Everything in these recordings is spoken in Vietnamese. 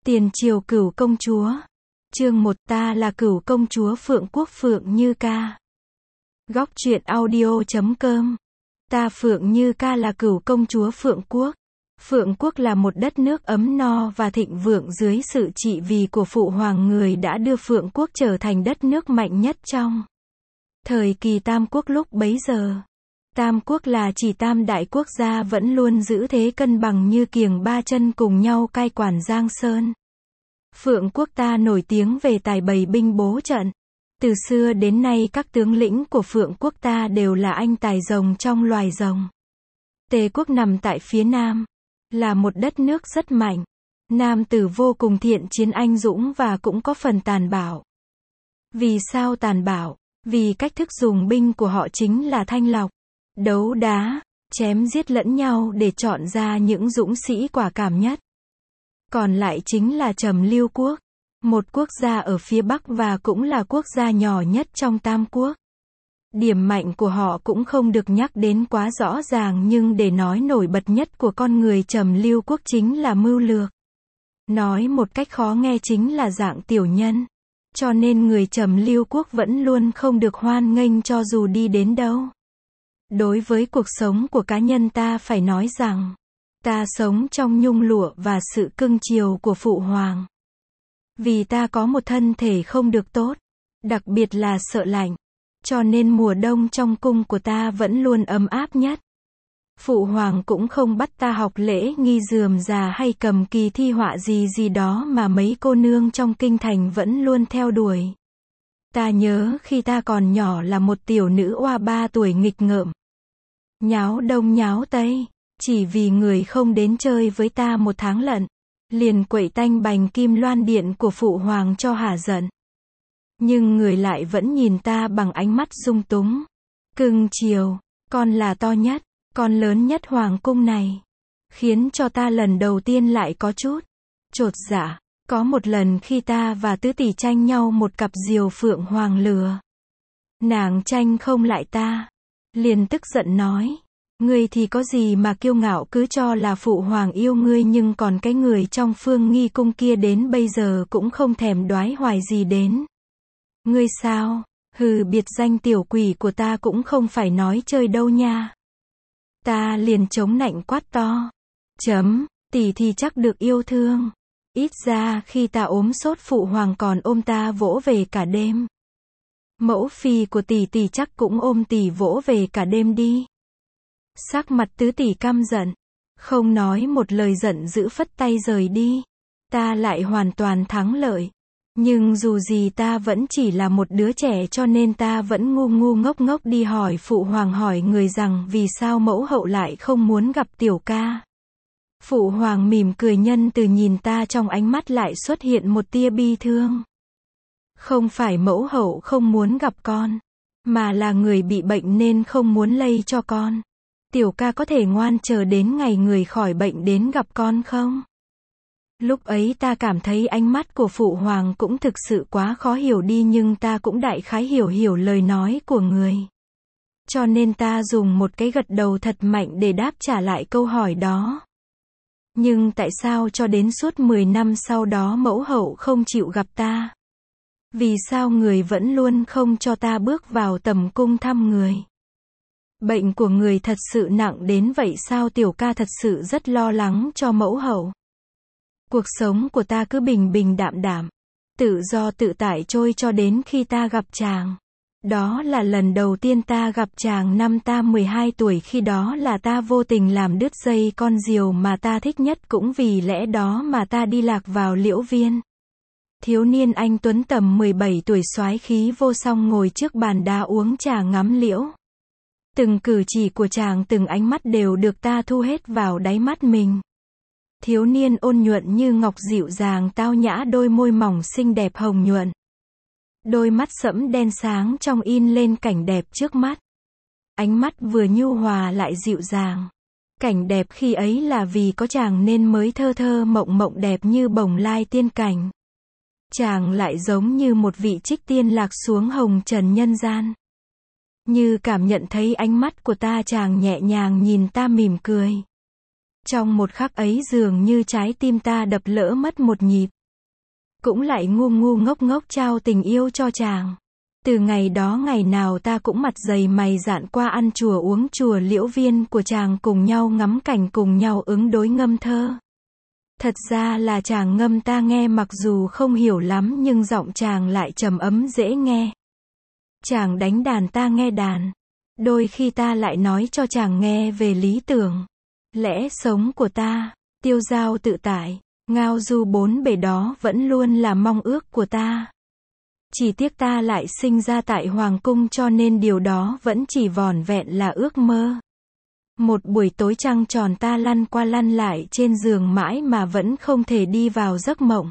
Tiền triều Cửu công chúa. Chương 1. Ta là Cửu công chúa Phượng Quốc Phượng Như Ca. Góc truyện audio.com. Ta Phượng Như Ca là Cửu công chúa Phượng Quốc. Phượng Quốc là một đất nước ấm no và thịnh vượng dưới sự trị vì của Phụ Hoàng, người đã đưa Phượng Quốc trở thành đất nước mạnh nhất trong thời kỳ Tam Quốc lúc bấy giờ. Tam Quốc là chỉ tam đại quốc gia vẫn luôn giữ thế cân bằng như kiềng ba chân cùng nhau cai quản Giang Sơn. Phượng Quốc ta nổi tiếng về tài bày binh bố trận. Từ xưa đến nay các tướng lĩnh của Phượng Quốc ta đều là anh tài rồng trong loài rồng. Tề quốc nằm tại phía nam, là một đất nước rất mạnh. Nam tử vô cùng thiện chiến anh dũng và cũng có phần tàn bạo. Vì sao tàn bạo? Vì cách thức dùng binh của họ chính là thanh lọc, đấu đá, chém giết lẫn nhau để chọn ra những dũng sĩ quả cảm nhất. Còn lại chính là Trầm Lưu Quốc, một quốc gia ở phía Bắc và cũng là quốc gia nhỏ nhất trong Tam Quốc. Điểm mạnh của họ cũng không được nhắc đến quá rõ ràng, nhưng để nói nổi bật nhất của con người Trầm Lưu Quốc chính là mưu lược. Nói một cách khó nghe chính là dạng tiểu nhân. Cho nên người Trầm Lưu Quốc vẫn luôn không được hoan nghênh cho dù đi đến đâu. Đối với cuộc sống của cá nhân ta phải nói rằng, ta sống trong nhung lụa và sự cưng chiều của Phụ Hoàng. Vì ta có một thân thể không được tốt, đặc biệt là sợ lạnh, cho nên mùa đông trong cung của ta vẫn luôn ấm áp nhất. Phụ Hoàng cũng không bắt ta học lễ nghi rườm rà hay cầm kỳ thi họa gì đó mà mấy cô nương trong kinh thành vẫn luôn theo đuổi. Ta nhớ khi ta còn nhỏ là một tiểu nữ oa 3 tuổi nghịch ngợm, nháo đông nháo tây, chỉ vì người không đến chơi với ta một tháng lận, liền quậy tanh bành kim loan điện của Phụ Hoàng cho hả giận. Nhưng người lại vẫn nhìn ta bằng ánh mắt dung túng, cưng chiều. Con là to nhất, con lớn nhất hoàng cung này, khiến cho ta lần đầu tiên lại có chút chột dạ. Có một lần khi ta và tứ tỷ tranh nhau một cặp diều phượng hoàng lừa, nàng tranh không lại ta, liền tức giận nói, ngươi thì có gì mà kiêu ngạo, cứ cho là Phụ Hoàng yêu ngươi nhưng còn cái người trong Phương Nghi cung kia đến bây giờ cũng không thèm đoái hoài gì đến ngươi sao? Hừ, biệt danh tiểu quỷ của ta cũng không phải nói chơi đâu nha. Ta liền chống nạnh quát to, tỷ thì chắc được yêu thương. Ít ra khi ta ốm sốt Phụ Hoàng còn ôm ta vỗ về cả đêm. Mẫu phi của tỷ chắc cũng ôm tỷ vỗ về cả đêm đi. Sắc mặt tứ tỷ căm giận, không nói một lời, giận dữ phất tay rời đi. Ta lại hoàn toàn thắng lợi. Nhưng dù gì ta vẫn chỉ là một đứa trẻ, cho nên ta vẫn ngu ngốc đi hỏi Phụ Hoàng, hỏi người rằng vì sao mẫu hậu lại không muốn gặp tiểu ca. Phụ Hoàng mỉm cười nhân từ nhìn ta, trong ánh mắt lại xuất hiện một tia bi thương. Không phải mẫu hậu không muốn gặp con, mà là người bị bệnh nên không muốn lây cho con. Tiểu ca có thể ngoan chờ đến ngày người khỏi bệnh đến gặp con không? Lúc ấy ta cảm thấy ánh mắt của Phụ Hoàng cũng thực sự quá khó hiểu đi, nhưng ta cũng đại khái hiểu lời nói của người. Cho nên ta dùng một cái gật đầu thật mạnh để đáp trả lại câu hỏi đó. Nhưng tại sao cho đến suốt 10 năm sau đó mẫu hậu không chịu gặp ta? Vì sao người vẫn luôn không cho ta bước vào tầm cung thăm người? Bệnh của người thật sự nặng đến vậy sao? Tiểu ca thật sự rất lo lắng cho mẫu hậu. Cuộc sống của ta cứ bình đạm, tự do tự tại trôi cho đến khi ta gặp chàng. Đó là lần đầu tiên ta gặp chàng năm ta 12 tuổi, khi đó là ta vô tình làm đứt dây con diều mà ta thích nhất, cũng vì lẽ đó mà ta đi lạc vào liễu viên. Thiếu niên anh tuấn tầm 17 tuổi soái khí vô song ngồi trước bàn đá uống trà ngắm liễu. Từng cử chỉ của chàng, từng ánh mắt đều được ta thu hết vào đáy mắt mình. Thiếu niên ôn nhuận như ngọc, dịu dàng tao nhã, đôi môi mỏng xinh đẹp hồng nhuận. Đôi mắt sẫm đen sáng trong in lên cảnh đẹp trước mắt. Ánh mắt vừa nhu hòa lại dịu dàng. Cảnh đẹp khi ấy là vì có chàng nên mới thơ mộng đẹp như bồng lai tiên cảnh. Chàng lại giống như một vị trích tiên lạc xuống hồng trần nhân gian. Như cảm nhận thấy ánh mắt của ta, chàng nhẹ nhàng nhìn ta mỉm cười. Trong một khắc ấy dường như trái tim ta đập lỡ mất một nhịp. cũng lại ngu ngu ngốc ngốc trao tình yêu cho chàng. Từ ngày đó ngày nào ta cũng mặt dày mày dạn qua ăn chùa uống chùa Liễu Viên của chàng, cùng nhau ngắm cảnh, cùng nhau ứng đối ngâm thơ. Thật ra là chàng ngâm ta nghe mặc dù không hiểu lắm nhưng giọng chàng lại trầm ấm dễ nghe. Chàng đánh đàn ta nghe đàn. Đôi khi ta lại nói cho chàng nghe về lý tưởng, lẽ sống của ta, tiêu dao tự tại, ngao du bốn bể đó vẫn luôn là mong ước của ta. Chỉ tiếc ta lại sinh ra tại Hoàng cung cho nên điều đó vẫn chỉ vỏn vẹn là ước mơ. Một buổi tối trăng tròn ta lăn qua lăn lại trên giường mãi mà vẫn không thể đi vào giấc mộng.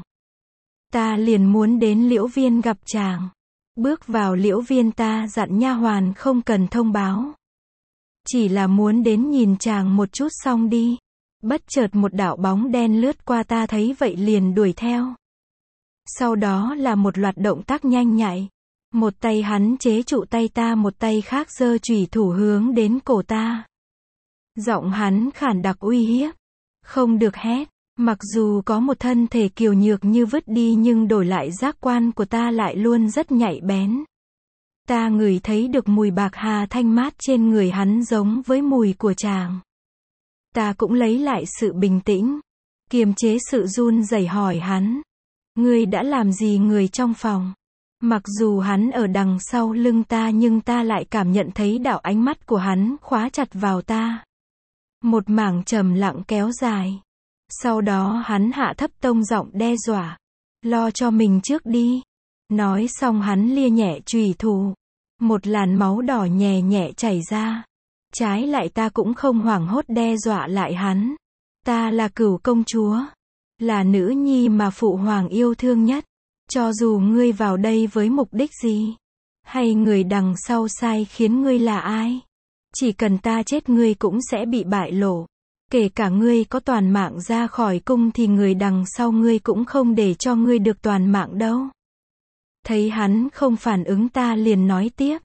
Ta liền muốn đến Liễu Viên gặp chàng. Bước vào Liễu Viên ta dặn nha hoàn không cần thông báo. Chỉ là muốn đến nhìn chàng một chút xong đi. Bất chợt một đạo bóng đen lướt qua, ta thấy vậy liền đuổi theo. Sau đó là một loạt động tác nhanh nhạy. Một tay hắn chế trụ tay ta, một tay khác giơ chùy thủ hướng đến cổ ta. Giọng hắn khản đặc uy hiếp. Không được hét. Mặc dù có một thân thể kiều nhược như vứt đi nhưng đổi lại giác quan của ta lại luôn rất nhạy bén. Ta ngửi thấy được mùi bạc hà thanh mát trên người hắn giống với mùi của chàng. Ta cũng lấy lại sự bình tĩnh, kiềm chế sự run rẩy hỏi hắn. Ngươi đã làm gì người trong phòng? Mặc dù hắn ở đằng sau lưng ta nhưng ta lại cảm nhận thấy đạo ánh mắt của hắn khóa chặt vào ta. Một mảng trầm lặng kéo dài. Sau đó hắn hạ thấp tông giọng đe dọa. Lo cho mình trước đi. Nói xong hắn lia nhẹ chùy thủ. Một làn máu đỏ nhè nhẹ chảy ra. Trái lại ta cũng không hoảng hốt đe dọa lại hắn. Ta là Cửu công chúa. Là nữ nhi mà phụ hoàng yêu thương nhất. Cho dù ngươi vào đây với mục đích gì. Hay người đằng sau sai khiến ngươi là ai. Chỉ cần ta chết ngươi cũng sẽ bị bại lộ. Kể cả ngươi có toàn mạng ra khỏi cung thì người đằng sau ngươi cũng không để cho ngươi được toàn mạng đâu. Thấy hắn không phản ứng ta liền nói tiếp.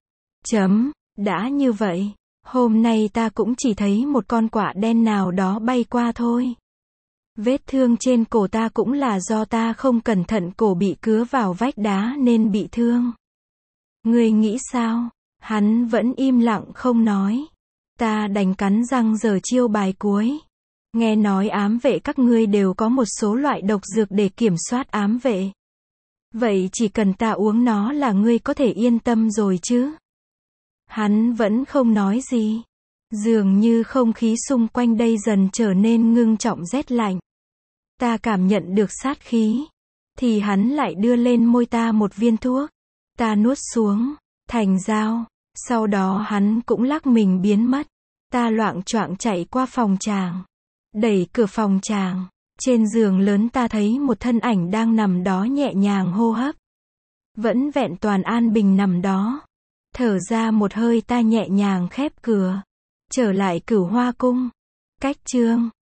Đã như vậy, hôm nay ta cũng chỉ thấy một con quạ đen nào đó bay qua thôi. Vết thương trên cổ ta cũng là do ta không cẩn thận cổ bị cứa vào vách đá nên bị thương. Ngươi nghĩ sao? Hắn vẫn im lặng không nói. Ta đành cắn răng giở chiêu bài cuối. Nghe nói ám vệ các ngươi đều có một số loại độc dược để kiểm soát ám vệ. Vậy chỉ cần ta uống nó là ngươi có thể yên tâm rồi chứ? Hắn vẫn không nói gì. Dường như không khí xung quanh đây dần trở nên ngưng trọng rét lạnh. Ta cảm nhận được sát khí. Thì hắn lại đưa lên môi ta một viên thuốc. Ta nuốt xuống. Thành dao. Sau đó hắn cũng lắc mình biến mất. Ta loạng choạng chạy qua phòng chàng. Đẩy cửa phòng chàng. Trên giường lớn ta thấy một thân ảnh đang nằm đó nhẹ nhàng hô hấp. Vẫn vẹn toàn an bình nằm đó. Thở ra một hơi ta nhẹ nhàng khép cửa. Trở lại Cửu Hoa cung. Cách chương